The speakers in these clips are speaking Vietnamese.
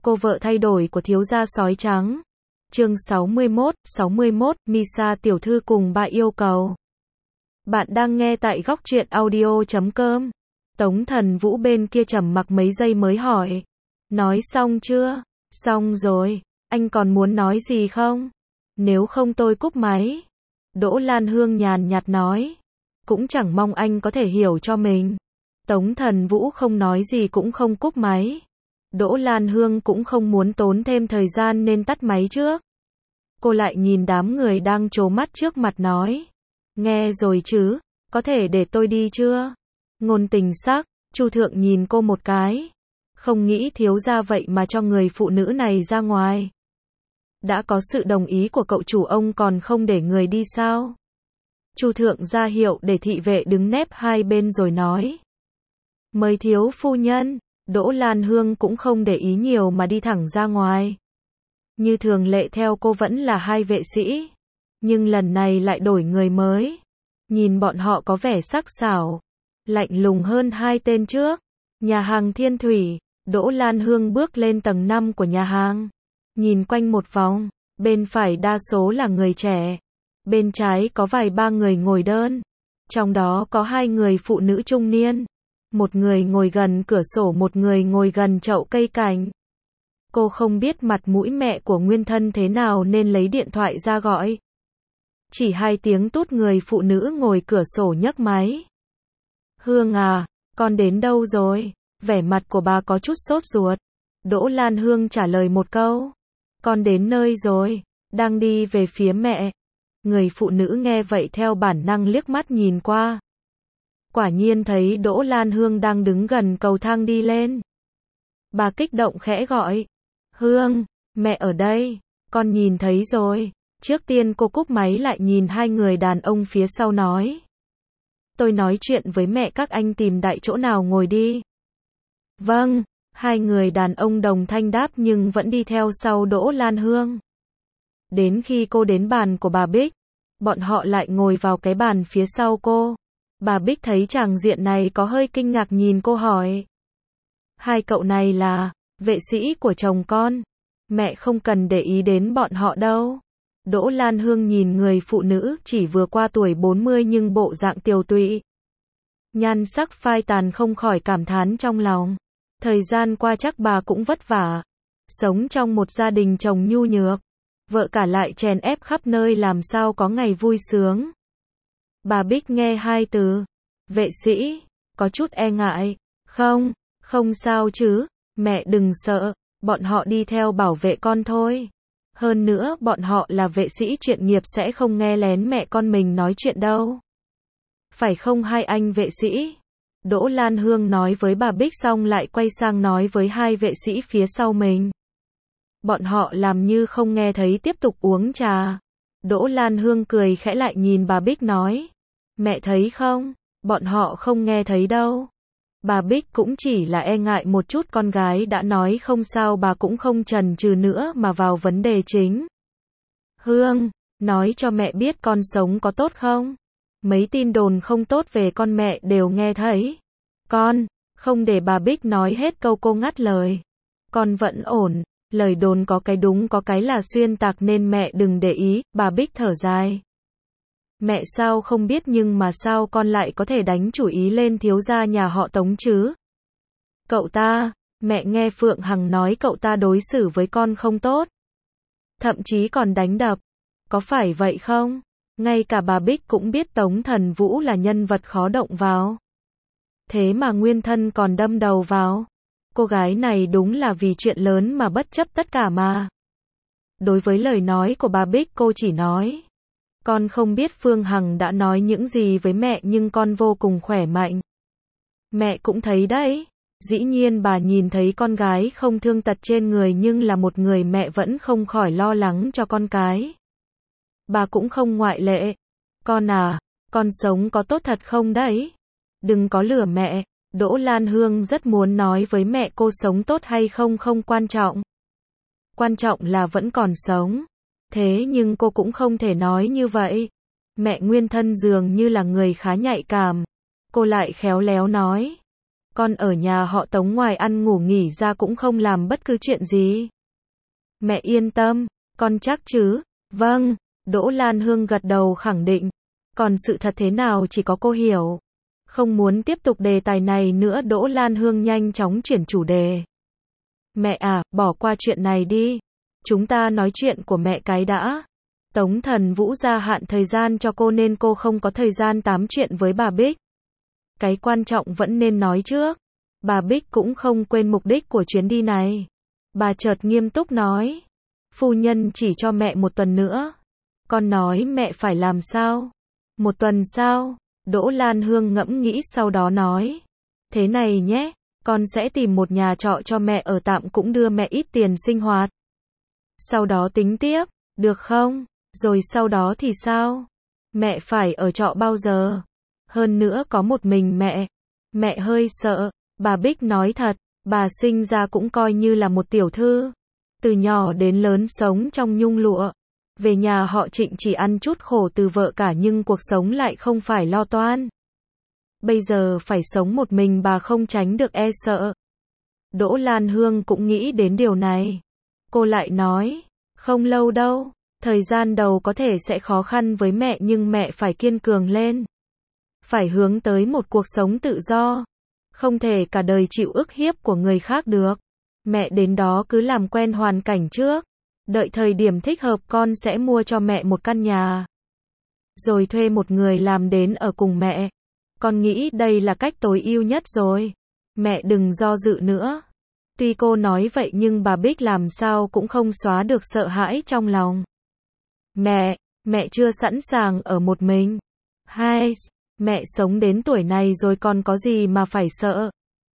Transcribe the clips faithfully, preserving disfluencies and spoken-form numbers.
Cô vợ thay đổi của thiếu gia sói trắng. Chương sáu mươi mốt, sáu mươi mốt, Misa tiểu thư cùng bà yêu cầu. Bạn đang nghe tại góc truyện audio chấm com. Tống Thần Vũ bên kia trầm mặc mấy giây mới hỏi. Nói xong chưa? Xong rồi. Anh còn muốn nói gì không? Nếu không tôi cúp máy. Đỗ Lan Hương nhàn nhạt nói. Cũng chẳng mong anh có thể hiểu cho mình. Tống Thần Vũ không nói gì cũng không cúp máy. Đỗ Lan Hương cũng không muốn tốn thêm thời gian nên tắt máy trước. Cô lại nhìn đám người đang trố mắt trước mặt nói. Nghe rồi chứ, có thể để tôi đi chưa? Ngôn Tình Sắc, Chu Thượng nhìn cô một cái. Không nghĩ thiếu gia vậy mà cho người phụ nữ này ra ngoài. Đã có sự đồng ý của cậu chủ ông còn không để người đi sao? Chu Thượng ra hiệu để thị vệ đứng nép hai bên rồi nói. Mời thiếu phu nhân. Đỗ Lan Hương cũng không để ý nhiều mà đi thẳng ra ngoài. Như thường lệ theo cô vẫn là hai vệ sĩ. Nhưng lần này lại đổi người mới. Nhìn bọn họ có vẻ sắc sảo. Lạnh lùng hơn hai tên trước. Nhà hàng Thiên Thủy. Đỗ Lan Hương bước lên tầng năm của nhà hàng. Nhìn quanh một vòng. Bên phải đa số là người trẻ. Bên trái có vài ba người ngồi đơn. Trong đó có hai người phụ nữ trung niên. Một người ngồi gần cửa sổ, một người ngồi gần chậu cây cảnh. Cô không biết mặt mũi mẹ của nguyên thân thế nào nên lấy điện thoại ra gọi. Chỉ hai tiếng tút người phụ nữ ngồi cửa sổ nhấc máy. Hương à, con đến đâu rồi? Vẻ mặt của bà có chút sốt ruột. Đỗ Lan Hương trả lời một câu. Con đến nơi rồi, đang đi về phía mẹ. Người phụ nữ nghe vậy theo bản năng liếc mắt nhìn qua. Quả nhiên thấy Đỗ Lan Hương đang đứng gần cầu thang đi lên. Bà kích động khẽ gọi. Hương, mẹ ở đây, con nhìn thấy rồi. Trước tiên cô cúp máy lại nhìn hai người đàn ông phía sau nói. Tôi nói chuyện với mẹ các anh tìm đại chỗ nào ngồi đi. Vâng, hai người đàn ông đồng thanh đáp nhưng vẫn đi theo sau Đỗ Lan Hương. Đến khi cô đến bàn của bà Bích, bọn họ lại ngồi vào cái bàn phía sau cô. Bà Bích thấy tràng diện này có hơi kinh ngạc nhìn cô hỏi. Hai cậu này là vệ sĩ của chồng con. Mẹ không cần để ý đến bọn họ đâu. Đỗ Lan Hương nhìn người phụ nữ chỉ vừa qua tuổi bốn mươi nhưng bộ dạng tiều tụy. Nhan sắc phai tàn không khỏi cảm thán trong lòng. Thời gian qua chắc bà cũng vất vả. Sống trong một gia đình chồng nhu nhược. Vợ cả lại chèn ép khắp nơi làm sao có ngày vui sướng. Bà Bích nghe hai từ vệ sĩ, có chút e ngại. Không, không sao chứ, mẹ đừng sợ, bọn họ đi theo bảo vệ con thôi. Hơn nữa bọn họ là vệ sĩ chuyên nghiệp sẽ không nghe lén mẹ con mình nói chuyện đâu. Phải không hai anh vệ sĩ? Đỗ Lan Hương nói với bà Bích xong lại quay sang nói với hai vệ sĩ phía sau mình. Bọn họ làm như không nghe thấy tiếp tục uống trà. Đỗ Lan Hương cười khẽ lại nhìn bà Bích nói. Mẹ thấy không? Bọn họ không nghe thấy đâu. Bà Bích cũng chỉ là e ngại một chút, con gái đã nói không sao bà cũng không chần chừ nữa mà vào vấn đề chính. Hương, nói cho mẹ biết con sống có tốt không? Mấy tin đồn không tốt về con mẹ đều nghe thấy. Con, không để bà Bích nói hết câu cô ngắt lời. Con vẫn ổn, lời đồn có cái đúng có cái là xuyên tạc nên mẹ đừng để ý, bà Bích thở dài. Mẹ sao không biết nhưng mà sao con lại có thể đánh chủ ý lên thiếu gia nhà họ Tống chứ? Cậu ta, mẹ nghe Phượng Hằng nói cậu ta đối xử với con không tốt. Thậm chí còn đánh đập. Có phải vậy không? Ngay cả bà Bích cũng biết Tống Thần Vũ là nhân vật khó động vào. Thế mà nguyên thân còn đâm đầu vào. Cô gái này đúng là vì chuyện lớn mà bất chấp tất cả mà. Đối với lời nói của bà Bích cô chỉ nói. Con không biết Phương Hằng đã nói những gì với mẹ nhưng con vô cùng khỏe mạnh. Mẹ cũng thấy đấy. Dĩ nhiên bà nhìn thấy con gái không thương tật trên người nhưng là một người mẹ vẫn không khỏi lo lắng cho con cái. Bà cũng không ngoại lệ. Con à, con sống có tốt thật không đấy? Đừng có lừa mẹ. Đỗ Lan Hương rất muốn nói với mẹ cô sống tốt hay không không quan trọng. Quan trọng là vẫn còn sống. Thế nhưng cô cũng không thể nói như vậy. Mẹ nguyên thân dường như là người khá nhạy cảm. Cô lại khéo léo nói. Con ở nhà họ Tống ngoài ăn ngủ nghỉ ra cũng không làm bất cứ chuyện gì. Mẹ yên tâm, con chắc chứ? Vâng, Đỗ Lan Hương gật đầu khẳng định. Còn sự thật thế nào chỉ có cô hiểu. Không muốn tiếp tục đề tài này nữa, Đỗ Lan Hương nhanh chóng chuyển chủ đề. Mẹ à, bỏ qua chuyện này đi. Chúng ta nói chuyện của mẹ cái đã. Tống Thần Vũ gia hạn thời gian cho cô nên cô không có thời gian tám chuyện với bà Bích. Cái quan trọng vẫn nên nói trước. Bà Bích cũng không quên mục đích của chuyến đi này. Bà chợt nghiêm túc nói. Phu nhân chỉ cho mẹ một tuần nữa. Con nói mẹ phải làm sao? Một tuần sao? Đỗ Lan Hương ngẫm nghĩ sau đó nói. Thế này nhé, con sẽ tìm một nhà trọ cho mẹ ở tạm cũng đưa mẹ ít tiền sinh hoạt. Sau đó tính tiếp, được không? Rồi sau đó thì sao? Mẹ phải ở trọ bao giờ? Hơn nữa có một mình mẹ. Mẹ hơi sợ. Bà Bích nói thật, bà sinh ra cũng coi như là một tiểu thư. Từ nhỏ đến lớn sống trong nhung lụa. Về nhà họ Trịnh chỉ ăn chút khổ từ vợ cả nhưng cuộc sống lại không phải lo toan. Bây giờ phải sống một mình bà không tránh được e sợ. Đỗ Lan Hương cũng nghĩ đến điều này. Cô lại nói, không lâu đâu, thời gian đầu có thể sẽ khó khăn với mẹ nhưng mẹ phải kiên cường lên. Phải hướng tới một cuộc sống tự do. Không thể cả đời chịu ức hiếp của người khác được. Mẹ đến đó cứ làm quen hoàn cảnh trước. Đợi thời điểm thích hợp con sẽ mua cho mẹ một căn nhà. Rồi thuê một người làm đến ở cùng mẹ. Con nghĩ đây là cách tối ưu nhất rồi. Mẹ đừng do dự nữa. Tuy cô nói vậy nhưng bà Bích làm sao cũng không xóa được sợ hãi trong lòng. Mẹ, mẹ chưa sẵn sàng ở một mình. Hai, mẹ sống đến tuổi này rồi còn có gì mà phải sợ.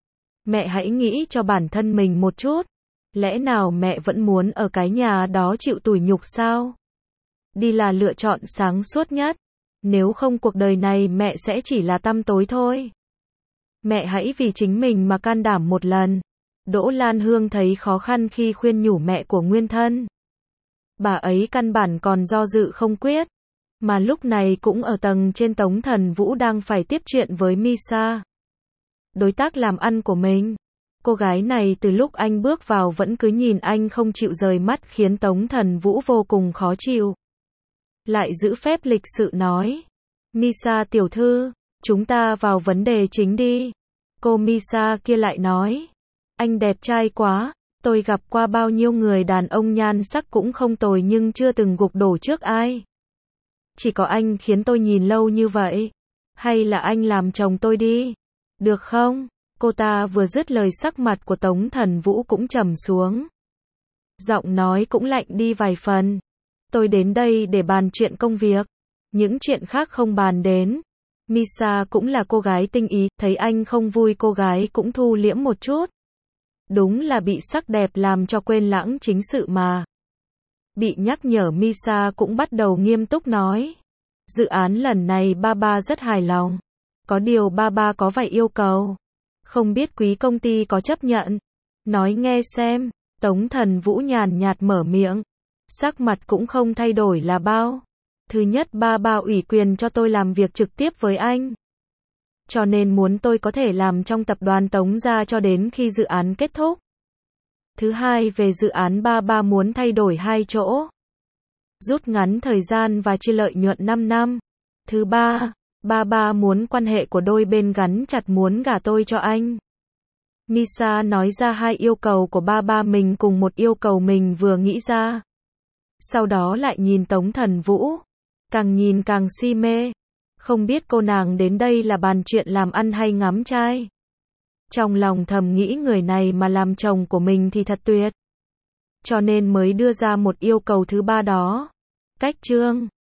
Mẹ hãy nghĩ cho bản thân mình một chút. Lẽ nào mẹ vẫn muốn ở cái nhà đó chịu tủi nhục sao? Đi là lựa chọn sáng suốt nhất. Nếu không cuộc đời này mẹ sẽ chỉ là tăm tối thôi. Mẹ hãy vì chính mình mà can đảm một lần. Đỗ Lan Hương thấy khó khăn khi khuyên nhủ mẹ của nguyên thân. Bà ấy căn bản còn do dự không quyết. Mà lúc này cũng ở tầng trên Tống Thần Vũ đang phải tiếp chuyện với Misa. Đối tác làm ăn của mình. Cô gái này từ lúc anh bước vào vẫn cứ nhìn anh không chịu rời mắt khiến Tống Thần Vũ vô cùng khó chịu. Lại giữ phép lịch sự nói. Misa tiểu thư, chúng ta vào vấn đề chính đi. Cô Misa kia lại nói. Anh đẹp trai quá, tôi gặp qua bao nhiêu người đàn ông nhan sắc cũng không tồi nhưng chưa từng gục đổ trước ai. Chỉ có anh khiến tôi nhìn lâu như vậy. Hay là anh làm chồng tôi đi. Được không? Cô ta vừa dứt lời sắc mặt của Tống Thần Vũ cũng trầm xuống. Giọng nói cũng lạnh đi vài phần. Tôi đến đây để bàn chuyện công việc. Những chuyện khác không bàn đến. Misa cũng là cô gái tinh ý, thấy anh không vui cô gái cũng thu liễm một chút. Đúng là bị sắc đẹp làm cho quên lãng chính sự mà. Bị nhắc nhở Misa cũng bắt đầu nghiêm túc nói. Dự án lần này ba ba rất hài lòng. Có điều ba ba có vài yêu cầu. Không biết quý công ty có chấp nhận. Nói nghe xem. Tống Thần Vũ nhàn nhạt mở miệng. Sắc mặt cũng không thay đổi là bao. Thứ nhất ba ba ủy quyền cho tôi làm việc trực tiếp với anh. Cho nên muốn tôi có thể làm trong tập đoàn Tống gia cho đến khi dự án kết thúc. Thứ hai về dự án ba ba muốn thay đổi hai chỗ. Rút ngắn thời gian và chia lợi nhuận năm năm. Thứ ba, ba ba muốn quan hệ của đôi bên gắn chặt muốn gả tôi cho anh. Misa nói ra hai yêu cầu của ba ba mình cùng một yêu cầu mình vừa nghĩ ra. Sau đó lại nhìn Tống Thần Vũ. Càng nhìn càng si mê. Không biết cô nàng đến đây là bàn chuyện làm ăn hay ngắm trai. Trong lòng thầm nghĩ người này mà làm chồng của mình thì thật tuyệt. Cho nên mới đưa ra một yêu cầu thứ ba đó. Cách chương